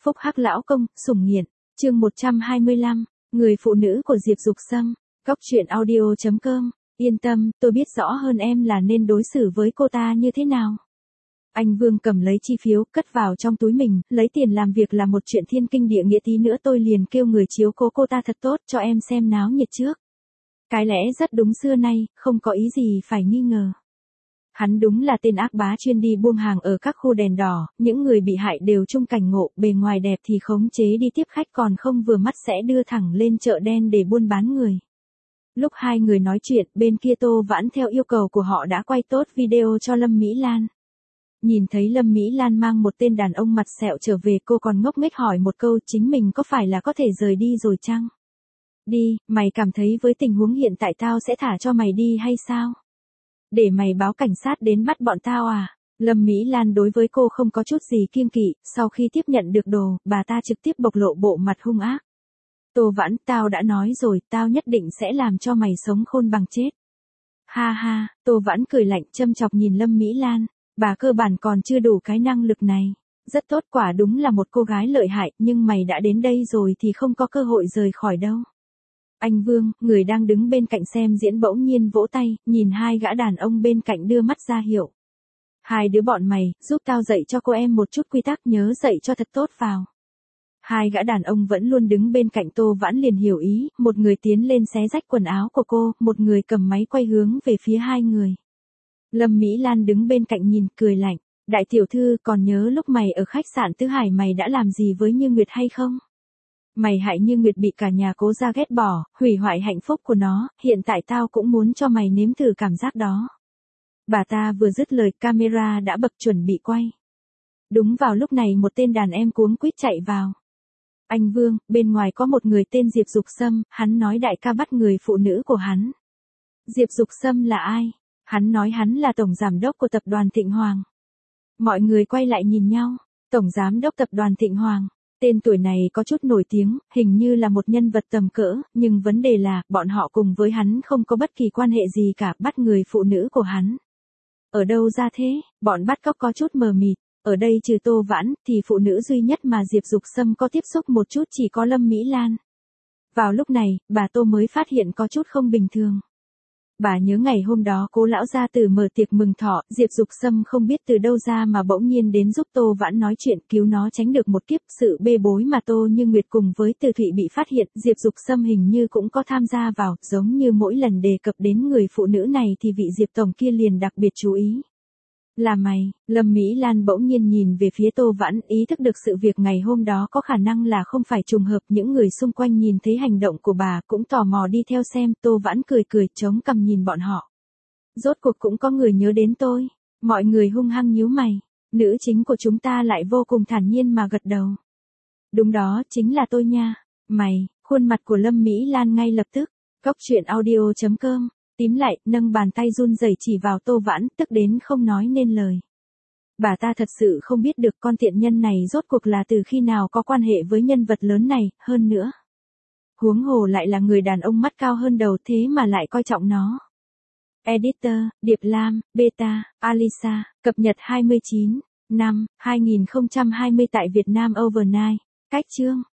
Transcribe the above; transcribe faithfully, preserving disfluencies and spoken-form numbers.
Phúc Hắc lão công, sủng nghiện. Chương một trăm hai mươi lăm, người phụ nữ của Diệp Dục Sâm. Góc truyện audio chấm com. Yên tâm, tôi biết rõ hơn em là nên đối xử với cô ta như thế nào. Anh Vương cầm lấy chi phiếu, cất vào trong túi mình, lấy tiền làm việc là một chuyện thiên kinh địa nghĩa, tí nữa tôi liền kêu người chiếu cố cô ta thật tốt cho em xem náo nhiệt trước. Cái lẽ rất đúng, xưa nay, không có ý gì phải nghi ngờ. Hắn đúng là tên ác bá chuyên đi buông hàng ở các khu đèn đỏ, những người bị hại đều chung cảnh ngộ, bề ngoài đẹp thì khống chế đi tiếp khách, còn không vừa mắt sẽ đưa thẳng lên chợ đen để buôn bán người. Lúc hai người nói chuyện, bên kia Tô Vãn theo yêu cầu của họ đã quay tốt video cho Lâm Mỹ Lan. Nhìn thấy Lâm Mỹ Lan mang một tên đàn ông mặt sẹo trở về, cô còn ngốc nghếch hỏi một câu, chính mình có phải là có thể rời đi rồi chăng? Đi, mày cảm thấy với tình huống hiện tại tao sẽ thả cho mày đi hay sao? Để mày báo cảnh sát đến bắt bọn tao à? Lâm Mỹ Lan đối với cô không có chút gì kiêng kỵ, sau khi tiếp nhận được đồ, bà ta trực tiếp bộc lộ bộ mặt hung ác. Tô Vãn, tao đã nói rồi, tao nhất định sẽ làm cho mày sống khôn bằng chết. Ha ha, Tô Vãn cười lạnh châm chọc nhìn Lâm Mỹ Lan, bà cơ bản còn chưa đủ cái năng lực này. Rất tốt, quả đúng là một cô gái lợi hại, nhưng mày đã đến đây rồi thì không có cơ hội rời khỏi đâu. Anh Vương, người đang đứng bên cạnh xem diễn bỗng nhiên vỗ tay, nhìn hai gã đàn ông bên cạnh đưa mắt ra hiệu. Hai đứa bọn mày, giúp tao dạy cho cô em một chút quy tắc, nhớ dạy cho thật tốt vào. Hai gã đàn ông vẫn luôn đứng bên cạnh Tô Vãn liền hiểu ý, một người tiến lên xé rách quần áo của cô, một người cầm máy quay hướng về phía hai người. Lâm Mỹ Lan đứng bên cạnh nhìn, cười lạnh, đại tiểu thư, còn nhớ lúc mày ở khách sạn Tứ Hải mày đã làm gì với Như Nguyệt hay không? Mày hại Như Nguyệt bị cả nhà Cố gia ghét bỏ, hủy hoại hạnh phúc của nó, hiện tại tao cũng muốn cho mày nếm thử cảm giác đó. Bà ta vừa dứt lời, camera đã bật chuẩn bị quay. Đúng vào lúc này một tên đàn em cuống quýt chạy vào. Anh Vương, bên ngoài có một người tên Diệp Dục Sâm, hắn nói đại ca bắt người phụ nữ của hắn. Diệp Dục Sâm là ai? Hắn nói hắn là tổng giám đốc của tập đoàn Thịnh Hoàng. Mọi người quay lại nhìn nhau, tổng giám đốc tập đoàn Thịnh Hoàng. Tên tuổi này có chút nổi tiếng, hình như là một nhân vật tầm cỡ, nhưng vấn đề là, bọn họ cùng với hắn không có bất kỳ quan hệ gì cả, bắt người phụ nữ của hắn. Ở đâu ra thế? Bọn bắt cóc có chút mờ mịt, ở đây trừ Tô Vãn, thì phụ nữ duy nhất mà Diệp Dục Sâm có tiếp xúc một chút chỉ có Lâm Mỹ Lan. Vào lúc này, bà Tô mới phát hiện có chút không bình thường. Bà nhớ ngày hôm đó Cố lão gia tử mở tiệc mừng thọ, Diệp Dục Sâm không biết từ đâu ra mà bỗng nhiên đến giúp Tô Vãn nói chuyện, cứu nó tránh được một kiếp. Sự bê bối mà Tô Như Nguyệt cùng với Từ Thụy bị phát hiện, Diệp Dục Sâm hình như cũng có tham gia vào, giống như mỗi lần đề cập đến người phụ nữ này thì vị Diệp tổng kia liền đặc biệt chú ý. Là mày? Lâm Mỹ Lan bỗng nhiên nhìn về phía Tô Vãn, ý thức được sự việc ngày hôm đó có khả năng là không phải trùng hợp. Những người xung quanh nhìn thấy hành động của bà cũng tò mò đi theo xem. Tô Vãn cười cười chống cằm nhìn bọn họ. Rốt cuộc cũng có người nhớ đến tôi. Mọi người hung hăng nhíu mày. Nữ chính của chúng ta lại vô cùng thản nhiên mà gật đầu. Đúng đó, chính là tôi nha. Mày? Khuôn mặt của Lâm Mỹ Lan ngay lập tức. Góc truyện audio chấm com. Tím lại, nâng bàn tay run rẩy chỉ vào Tô Vãn, tức đến không nói nên lời. Bà ta thật sự không biết được con tiện nhân này rốt cuộc là từ khi nào có quan hệ với nhân vật lớn này, hơn nữa. Huống hồ lại là người đàn ông mắt cao hơn đầu, thế mà lại coi trọng nó. Editor, Điệp Lam, Beta, Alisa, cập nhật hai mươi chín, năm, hai nghìn không trăm hai mươi tại Việt Nam Overnight. Cách chương.